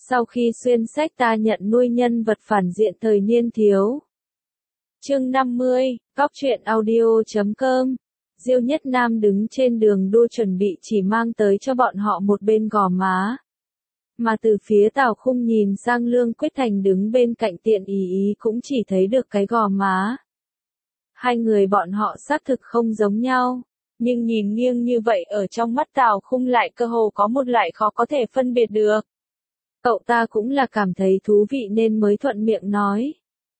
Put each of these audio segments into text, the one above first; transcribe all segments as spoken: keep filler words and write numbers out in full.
Sau khi xuyên sách ta nhận nuôi nhân vật phản diện thời niên thiếu. Chương năm mươi, Góc truyện audio chấm com. Diêu Nhất Nam đứng trên đường đua chuẩn bị chỉ mang tới cho bọn họ một bên gò má. Mà từ phía Tào Khung nhìn sang Lương Quyết Thành đứng bên cạnh Tiện Ý Ý cũng chỉ thấy được cái gò má. Hai người bọn họ xác thực không giống nhau, nhưng nhìn nghiêng như vậy ở trong mắt Tào Khung lại cơ hồ có một loại khó có thể phân biệt được. Cậu ta cũng là cảm thấy thú vị nên mới thuận miệng nói.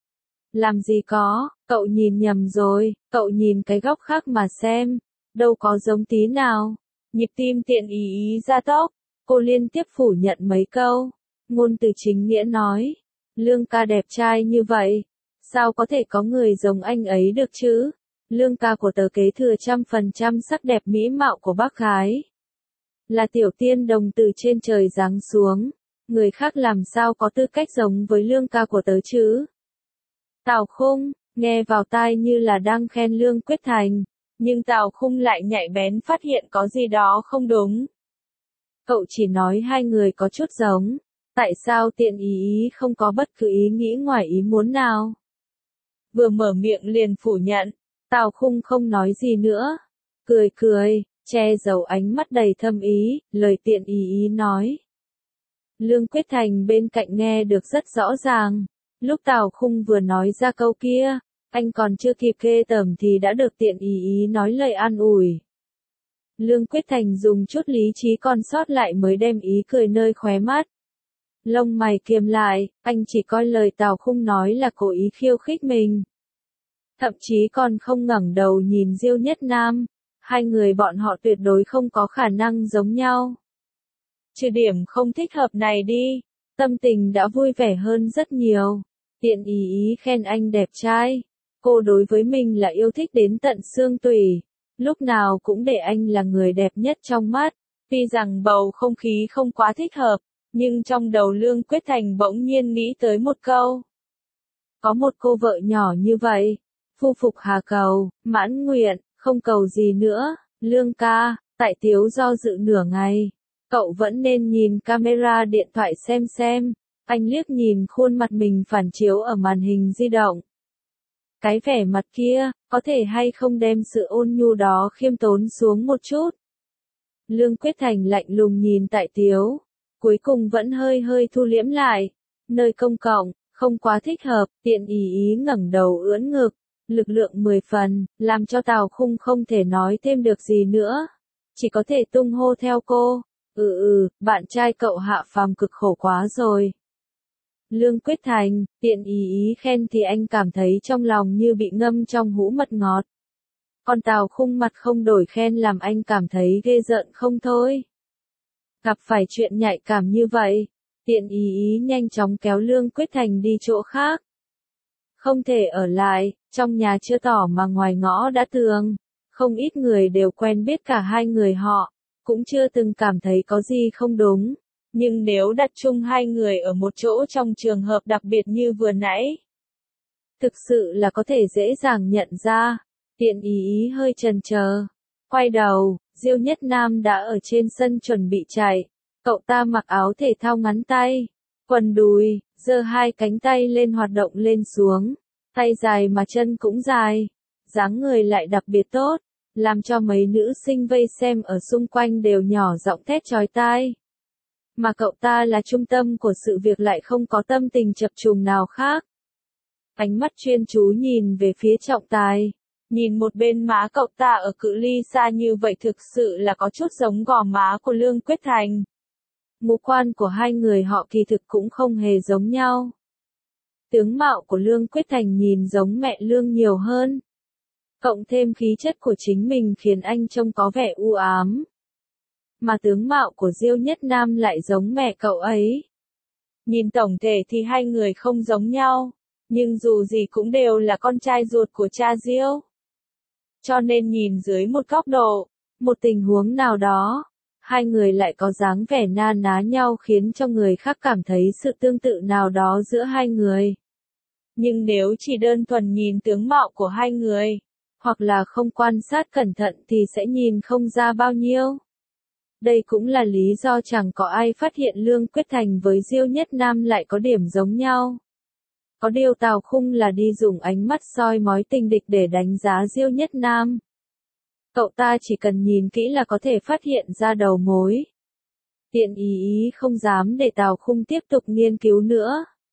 Làm gì có, cậu nhìn nhầm rồi, cậu nhìn cái góc khác mà xem, đâu có giống tí nào. Nhịp tim Tiện Ý Ý ra tốc, cô liên tiếp phủ nhận mấy câu. Ngôn từ chính nghĩa nói, Lương ca đẹp trai như vậy, sao có thể có người giống anh ấy được chứ? Lương ca của tớ kế thừa trăm phần trăm sắc đẹp mỹ mạo của bác gái. Là tiểu tiên đồng từ trên trời giáng xuống, người khác làm sao có tư cách giống với Lương ca của tớ chứ? Tào Khung, nghe vào tai như là đang khen Lương Quyết Thành, nhưng Tào Khung lại nhạy bén phát hiện có gì đó không đúng. Cậu chỉ nói hai người có chút giống, tại sao Tiện Ý Ý không có bất cứ ý nghĩ ngoài ý muốn nào? Vừa mở miệng liền phủ nhận, Tào Khung không nói gì nữa, cười cười, che giấu ánh mắt đầy thâm ý, lời Tiện Ý Ý nói. Lương Quyết Thành bên cạnh nghe được rất rõ ràng, lúc Tào Khung vừa nói ra câu kia, anh còn chưa kịp ghê tởm thì đã được Tiện Ý Ý nói lời an ủi. Lương Quyết Thành dùng chút lý trí còn sót lại mới đem ý cười nơi khóe mắt. Lông mày kiềm lại, anh chỉ coi lời Tào Khung nói là cố ý khiêu khích mình. Thậm chí còn không ngẩng đầu nhìn Diêu Nhất Nam, hai người bọn họ tuyệt đối không có khả năng giống nhau. Trừ điểm không thích hợp này đi, tâm tình đã vui vẻ hơn rất nhiều. Tiện Ý Ý khen anh đẹp trai, cô đối với mình là yêu thích đến tận xương tủy, lúc nào cũng để anh là người đẹp nhất trong mắt. Tuy rằng bầu không khí không quá thích hợp, nhưng trong đầu Lương Quyết Thành bỗng nhiên nghĩ tới một câu. Có một cô vợ nhỏ như vậy, phu phục hà cầu, mãn nguyện, không cầu gì nữa. Lương ca, tại Tiếu do dự nửa ngày, cậu vẫn nên nhìn camera điện thoại xem xem. Anh liếc nhìn khuôn mặt mình phản chiếu ở màn hình di động. Cái vẻ mặt kia, có thể hay không đem sự ôn nhu đó khiêm tốn xuống một chút. Lương Quyết Thành lạnh lùng nhìn Tại Tiếu, cuối cùng vẫn hơi hơi thu liễm lại. Nơi công cộng, không quá thích hợp. Tiện Ý Ý ngẩng đầu ưỡn ngực, lực lượng mười phần, làm cho Tào Khung không thể nói thêm được gì nữa. Chỉ có thể tung hô theo cô, ừ ừ, bạn trai cậu hạ phàm cực khổ quá rồi. Lương Quyết Thành, Tiện Ý Ý khen thì anh cảm thấy trong lòng như bị ngâm trong hũ mật ngọt. Còn Tào Khung mặt không đổi khen làm anh cảm thấy ghê rợn không thôi. Gặp phải chuyện nhạy cảm như vậy, Tiện Ý Ý nhanh chóng kéo Lương Quyết Thành đi chỗ khác. Không thể ở lại, trong nhà chưa tỏ mà ngoài ngõ đã tường. Không ít người đều quen biết cả hai người họ, cũng chưa từng cảm thấy có gì không đúng. Nhưng nếu đặt chung hai người ở một chỗ trong trường hợp đặc biệt như vừa nãy, thực sự là có thể dễ dàng nhận ra. Tiện Ý Ý hơi chần chờ, quay đầu, Diêu Nhất Nam đã ở trên sân chuẩn bị chạy. Cậu ta mặc áo thể thao ngắn tay, quần đùi, giơ hai cánh tay lên hoạt động lên xuống, tay dài mà chân cũng dài, dáng người lại đặc biệt tốt, làm cho mấy nữ sinh vây xem ở xung quanh đều nhỏ giọng thét chói tai. Mà cậu ta là trung tâm của sự việc lại không có tâm tình chập trùng nào khác. Ánh mắt chuyên chú nhìn về phía trọng tài, nhìn một bên má cậu ta ở cự ly xa như vậy thực sự là có chút giống gò má của Lương Quyết Thành. Ngũ quan của hai người họ kỳ thực cũng không hề giống nhau. Tướng mạo của Lương Quyết Thành nhìn giống mẹ Lương nhiều hơn. Cộng thêm khí chất của chính mình khiến anh trông có vẻ u ám. Mà tướng mạo của Diêu Nhất Nam lại giống mẹ cậu ấy. Nhìn tổng thể thì hai người không giống nhau, nhưng dù gì cũng đều là con trai ruột của cha Diêu. Cho nên nhìn dưới một góc độ, một tình huống nào đó, hai người lại có dáng vẻ na ná nhau khiến cho người khác cảm thấy sự tương tự nào đó giữa hai người. Nhưng nếu chỉ đơn thuần nhìn tướng mạo của hai người, hoặc là không quan sát cẩn thận thì sẽ nhìn không ra bao nhiêu. Đây cũng là lý do chẳng có ai phát hiện Lương Quyết Thành với Diêu Nhất Nam lại có điểm giống nhau. Có điều Tào Khung là đi dùng ánh mắt soi mói tình địch để đánh giá Diêu Nhất Nam. Cậu ta chỉ cần nhìn kỹ là có thể phát hiện ra đầu mối. Tiện ý ý không dám để Tào Khung tiếp tục nghiên cứu nữa.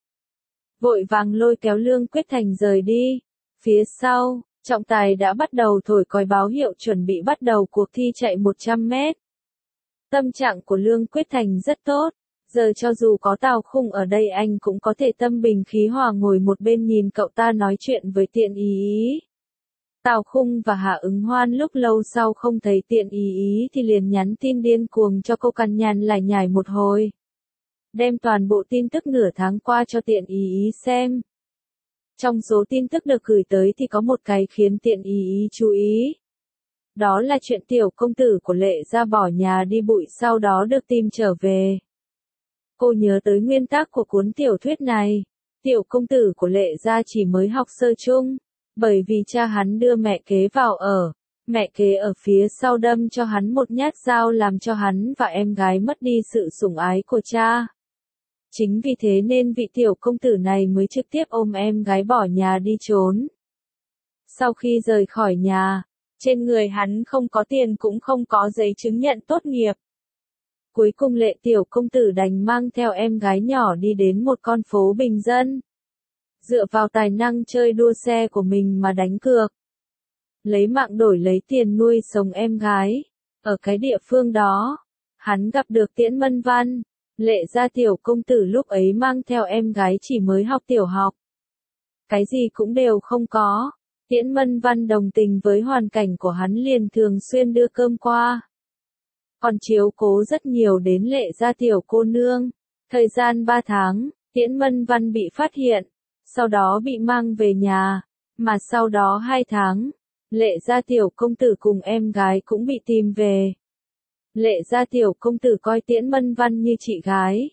Vội vàng lôi kéo Lương Quyết Thành rời đi. Phía sau, trọng tài đã bắt đầu thổi còi báo hiệu chuẩn bị bắt đầu cuộc thi chạy một trăm mét. Tâm trạng của Lương Quyết Thành rất tốt. Giờ cho dù có Tào Khung ở đây anh cũng có thể tâm bình khí hòa ngồi một bên nhìn cậu ta nói chuyện với Tiện ý ý. Tào Khung và Hạ Ứng Hoan lúc lâu sau không thấy Tiện ý ý thì liền nhắn tin điên cuồng cho cô cằn nhằn lải nhải một hồi. Đem toàn bộ tin tức nửa tháng qua cho Tiện ý ý xem. Trong số tin tức được gửi tới thì có một cái khiến Tiện ý ý chú ý. Đó là chuyện tiểu công tử của Lệ Gia bỏ nhà đi bụi sau đó được tìm trở về. Cô nhớ tới nguyên tắc của cuốn tiểu thuyết này. Tiểu công tử của Lệ Gia chỉ mới học sơ chung. Bởi vì cha hắn đưa mẹ kế vào ở. Mẹ kế ở phía sau đâm cho hắn một nhát dao làm cho hắn và em gái mất đi sự sủng ái của cha. Chính vì thế nên vị tiểu công tử này mới trực tiếp ôm em gái bỏ nhà đi trốn. Sau khi rời khỏi nhà, trên người hắn không có tiền cũng không có giấy chứng nhận tốt nghiệp. Cuối cùng Lệ tiểu công tử đành mang theo em gái nhỏ đi đến một con phố bình dân. Dựa vào tài năng chơi đua xe của mình mà đánh cược. Lấy mạng đổi lấy tiền nuôi sống em gái. Ở cái địa phương đó, hắn gặp được Tiễn Mân Văn. Lệ Gia tiểu công tử lúc ấy mang theo em gái chỉ mới học tiểu học. Cái gì cũng đều không có. Tiễn Mân Văn đồng tình với hoàn cảnh của hắn liền thường xuyên đưa cơm qua. Còn chiếu cố rất nhiều đến Lệ Gia tiểu cô nương. Thời gian ba tháng, Tiễn Mân Văn bị phát hiện. Sau đó bị mang về nhà. Mà sau đó hai tháng, Lệ Gia tiểu công tử cùng em gái cũng bị tìm về. Lệ Gia tiểu công tử coi Tiễn Mân Văn như chị gái.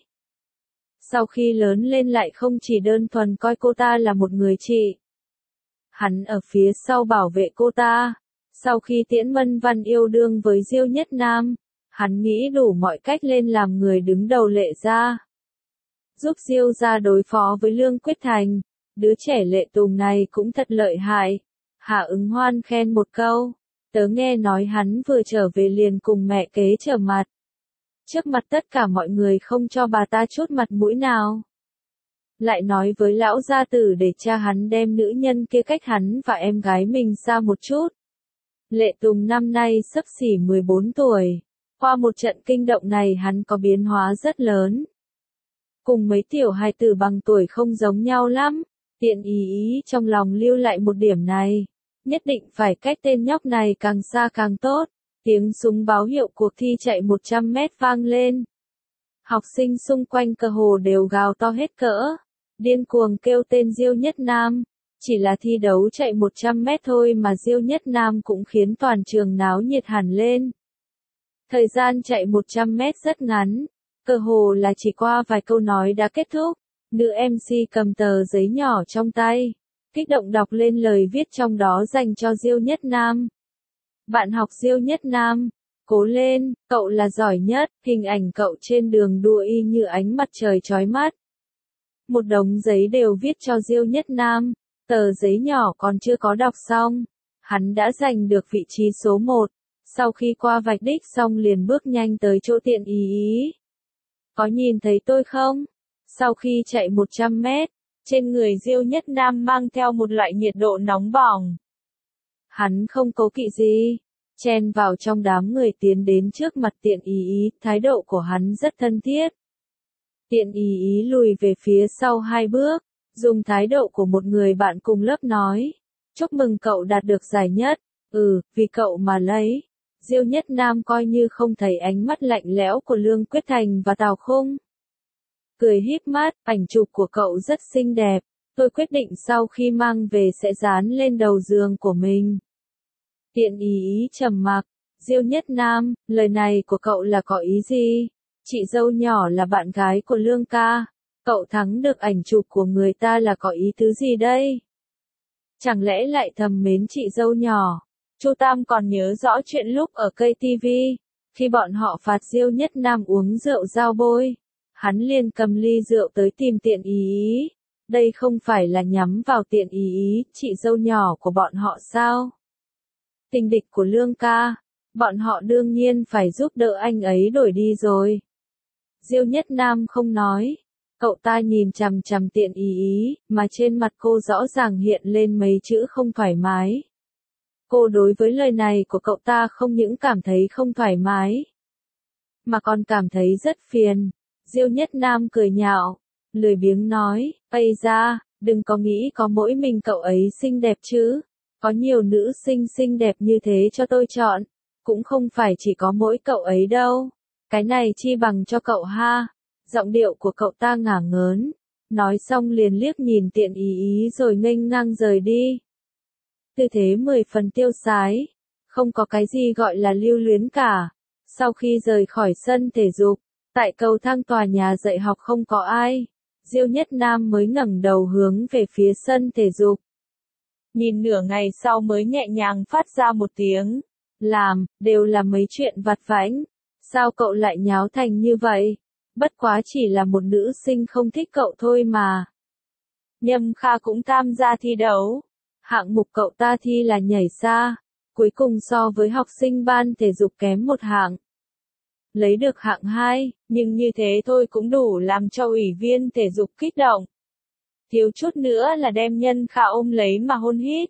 Sau khi lớn lên lại không chỉ đơn thuần coi cô ta là một người chị. Hắn ở phía sau bảo vệ cô ta. Sau khi Tiễn Mân Văn yêu đương với Diêu Nhất Nam, hắn nghĩ đủ mọi cách lên làm người đứng đầu Lệ Gia. Giúp Diêu Gia đối phó với Lương Quyết Thành. Đứa trẻ Lệ Tùng này cũng thật lợi hại. Hạ Ứng Hoan khen một câu. Tớ nghe nói hắn vừa trở về liền cùng mẹ kế trở mặt. Trước mặt tất cả mọi người không cho bà ta chút mặt mũi nào. Lại nói với lão gia tử để cha hắn đem nữ nhân kia cách hắn và em gái mình xa một chút. Lệ Tùng năm nay xấp xỉ mười bốn tuổi. Qua một trận kinh động này hắn có biến hóa rất lớn. Cùng mấy tiểu hài tử bằng tuổi không giống nhau lắm. Tiện ý ý trong lòng lưu lại một điểm này. Nhất định phải cách tên nhóc này càng xa càng tốt. Tiếng súng báo hiệu cuộc thi chạy một trăm mét vang lên. Học sinh xung quanh cơ hồ đều gào to hết cỡ. Điên cuồng kêu tên Diêu Nhất Nam. Chỉ là thi đấu chạy một trăm mét thôi mà Diêu Nhất Nam cũng khiến toàn trường náo nhiệt hẳn lên. Thời gian chạy một trăm mét rất ngắn. Cơ hồ là chỉ qua vài câu nói đã kết thúc. Nữ em xê cầm tờ giấy nhỏ trong tay. Kích động đọc lên lời viết trong đó dành cho Diêu Nhất Nam. Bạn học Diêu Nhất Nam, cố lên, cậu là giỏi nhất, hình ảnh cậu trên đường đua y như ánh mặt trời chói mắt. Một đống giấy đều viết cho Diêu Nhất Nam, tờ giấy nhỏ còn chưa có đọc xong, hắn đã giành được vị trí số một, sau khi qua vạch đích xong liền bước nhanh tới chỗ Tiện ý ý. Có nhìn thấy tôi không? Sau khi chạy một trăm mét, trên người Diêu Nhất Nam mang theo một loại nhiệt độ nóng bỏng. Hắn không cố kỵ gì, chen vào trong đám người tiến đến trước mặt Tiện ý ý, thái độ của hắn rất thân thiết. Tiện ý ý lùi về phía sau hai bước, dùng thái độ của một người bạn cùng lớp nói. Chúc mừng cậu đạt được giải nhất, ừ, vì cậu mà lấy. Diêu Nhất Nam coi như không thấy ánh mắt lạnh lẽo của Lương Quyết Thành và Tào Khung. Cười híp mắt, ảnh chụp của cậu rất xinh đẹp, tôi quyết định sau khi mang về sẽ dán lên đầu giường của mình. Tiện ý ý trầm mặc, Diêu Nhất Nam, lời này của cậu là có ý gì? Chị dâu nhỏ là bạn gái của Lương ca, cậu thắng được ảnh chụp của người ta là có ý tứ gì đây? Chẳng lẽ lại thầm mến chị dâu nhỏ? Chu Tam còn nhớ rõ chuyện lúc ở cây ti vi, Khi bọn họ phạt Diêu Nhất Nam uống rượu dao bôi, hắn liền cầm ly rượu tới tìm Tiện Ý Ý. Đây không phải là nhắm vào Tiện Ý Ý, chị dâu nhỏ của bọn họ sao? Tình địch của Lương ca, bọn họ đương nhiên phải giúp đỡ anh ấy đổi đi rồi. Diêu Nhất Nam không nói. Cậu ta nhìn chằm chằm Tiện Ý Ý, mà trên mặt cô rõ ràng hiện lên mấy chữ không thoải mái. Cô đối với lời này của cậu ta không những cảm thấy không thoải mái, mà còn cảm thấy rất phiền. Diêu Nhất Nam cười nhạo, lười biếng nói, ây da, đừng có nghĩ có mỗi mình cậu ấy xinh đẹp chứ. Có nhiều nữ sinh xinh đẹp như thế cho tôi chọn, cũng không phải chỉ có mỗi cậu ấy đâu. Cái này chi bằng cho cậu ha. Giọng điệu của cậu ta ngả ngớn, nói xong liền liếc nhìn Tiện Ý Ý rồi nghênh ngang rời đi. Tư thế mười phần tiêu sái, không có cái gì gọi là lưu luyến cả. Sau khi rời khỏi sân thể dục, tại cầu thang tòa nhà dạy học không có ai, Diêu Nhất Nam mới ngẩng đầu hướng về phía sân thể dục. Nhìn nửa ngày sau mới nhẹ nhàng phát ra một tiếng, làm, đều là mấy chuyện vặt vãnh. Sao cậu lại nháo thành như vậy? Bất quá chỉ là một nữ sinh không thích cậu thôi mà. Nhâm Kha cũng tham gia thi đấu. Hạng mục cậu ta thi là nhảy xa, cuối cùng so với học sinh ban thể dục kém một hạng. Lấy được hạng hai, nhưng như thế thôi cũng đủ làm cho ủy viên thể dục kích động. Thiếu chút nữa là đem Nhân Kha ôm lấy mà hôn hít.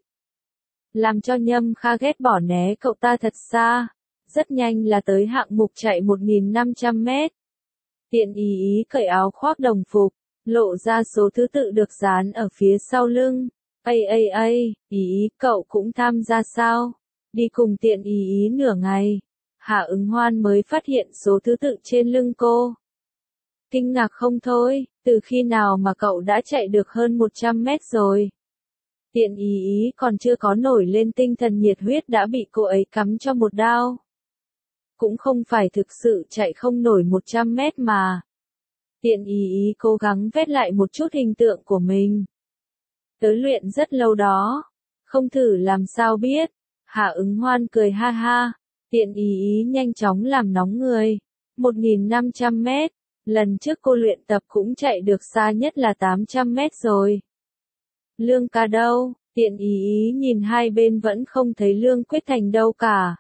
Làm cho Nhâm Kha ghét bỏ né cậu ta thật xa. Rất nhanh là tới hạng mục chạy một nghìn năm trăm mét. Tiện Ý Ý cởi áo khoác đồng phục, lộ ra số thứ tự được dán ở phía sau lưng. Ây ây ây, Ý Ý cậu cũng tham gia sao? Đi cùng Tiện Ý Ý nửa ngày, Hạ Ứng Hoan mới phát hiện số thứ tự trên lưng cô. Kinh ngạc không thôi, từ khi nào mà cậu đã chạy được hơn một trăm mét rồi? Tiện Ý Ý còn chưa có nổi lên tinh thần nhiệt huyết đã bị cô ấy cắm cho một đao. Cũng không phải thực sự chạy không nổi một trăm mét mà. Tiện Ý Ý cố gắng vét lại một chút hình tượng của mình. Tớ luyện rất lâu đó, không thử làm sao biết. Hạ Ứng Hoan cười ha ha. Tiện Ý Ý nhanh chóng làm nóng người. một nghìn năm trăm mét, lần trước cô luyện tập cũng chạy được xa nhất là tám trăm mét rồi. Lương ca đâu? Tiện Ý Ý nhìn hai bên vẫn không thấy Lương Quyết Thành đâu cả.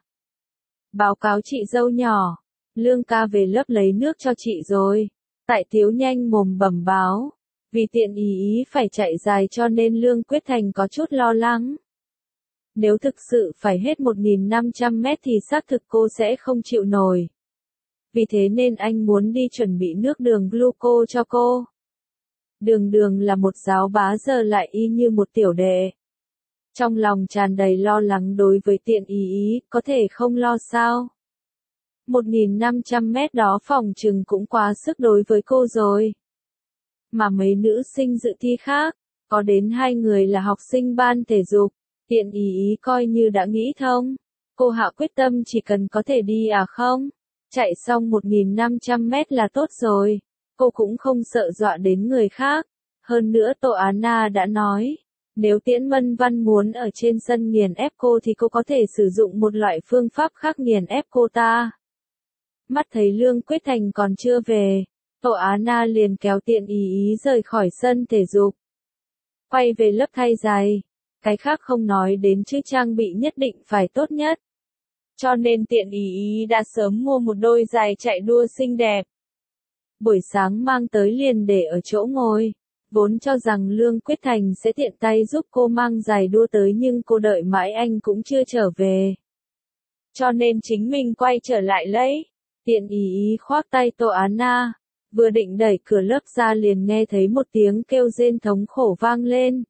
Báo cáo chị dâu nhỏ, Lương ca về lớp lấy nước cho chị rồi. Tại Thiếu nhanh mồm bẩm báo. Vì Tiện Ý Ý phải chạy dài cho nên Lương Quyết Thành có chút lo lắng. Nếu thực sự phải hết một nghìn năm trăm mét thì xác thực cô sẽ không chịu nổi. Vì thế nên anh muốn đi chuẩn bị nước đường gluco cho cô. Đường Đường là một giáo bá giờ lại y như một tiểu đệ. Trong lòng tràn đầy lo lắng đối với Tiện Ý Ý, có thể không lo sao? một nghìn năm trăm mét đó phòng chừng cũng quá sức đối với cô rồi. Mà mấy nữ sinh dự thi khác, có đến hai người là học sinh ban thể dục. Tiện Ý Ý coi như đã nghĩ thông. Cô hạ quyết tâm chỉ cần có thể đi à không? Chạy xong một nghìn năm trăm mét là tốt rồi. Cô cũng không sợ dọa đến người khác. Hơn nữa Tô Á Na đã nói, nếu Tiễn Mân Văn muốn ở trên sân nghiền ép cô thì cô có thể sử dụng một loại phương pháp khác nghiền ép cô ta. Mắt thấy Lương Quyết Thành còn chưa về, Tô Á Na liền kéo Tiện Ý Ý rời khỏi sân thể dục. Quay về lớp thay giày. Cái khác không nói đến chứ trang bị nhất định phải tốt nhất. Cho nên Tiện Ý Ý đã sớm mua một đôi giày chạy đua xinh đẹp. Buổi sáng mang tới liền để ở chỗ ngồi. Vốn cho rằng Lương Quyết Thành sẽ tiện tay giúp cô mang giày đua tới nhưng cô đợi mãi anh cũng chưa trở về. Cho nên chính mình quay trở lại lấy. Tiện Ý Ý khoác tay Tô Á Na. Vừa định đẩy cửa lớp ra liền nghe thấy một tiếng kêu rên thống khổ vang lên.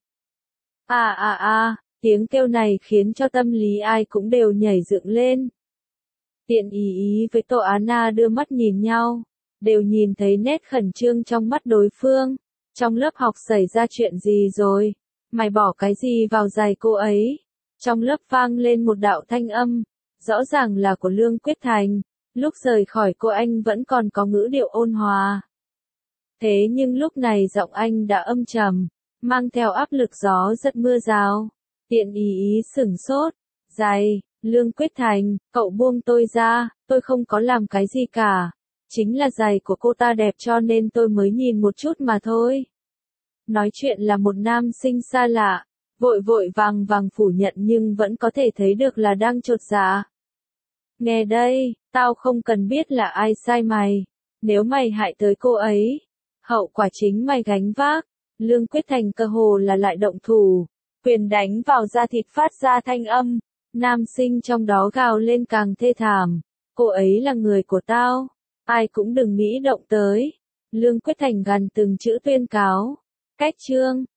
À à à, tiếng kêu này khiến cho tâm lý ai cũng đều nhảy dựng lên. Tiện Ý Ý với Tô Á Na đưa mắt nhìn nhau, đều nhìn thấy nét khẩn trương trong mắt đối phương. Trong lớp học xảy ra chuyện gì rồi? Mày bỏ cái gì vào giày cô ấy? Trong lớp vang lên một đạo thanh âm, rõ ràng là của Lương Quyết Thành. Lúc rời khỏi cô anh vẫn còn có ngữ điệu ôn hòa. Thế nhưng lúc này giọng anh đã âm trầm, mang theo áp lực gió rất mưa rào. Tiện Ý Ý sửng sốt. Giày, Lương Quyết Thành, cậu buông tôi ra, tôi không có làm cái gì cả. Chính là giày của cô ta đẹp cho nên tôi mới nhìn một chút mà thôi. Nói chuyện là một nam sinh xa lạ, vội vội vàng vàng phủ nhận nhưng vẫn có thể thấy được là đang chột dạ. Nghe đây, tao không cần biết là ai sai mày. Nếu mày hại tới cô ấy, hậu quả chính mày gánh vác. Lương Quyết Thành cơ hồ là lại động thủ, quyền đánh vào da thịt phát ra thanh âm. Nam sinh trong đó gào lên càng thê thảm. Cô ấy là người của tao, ai cũng đừng nghĩ động tới. Lương Quyết Thành gằn từng chữ tuyên cáo. Cách chương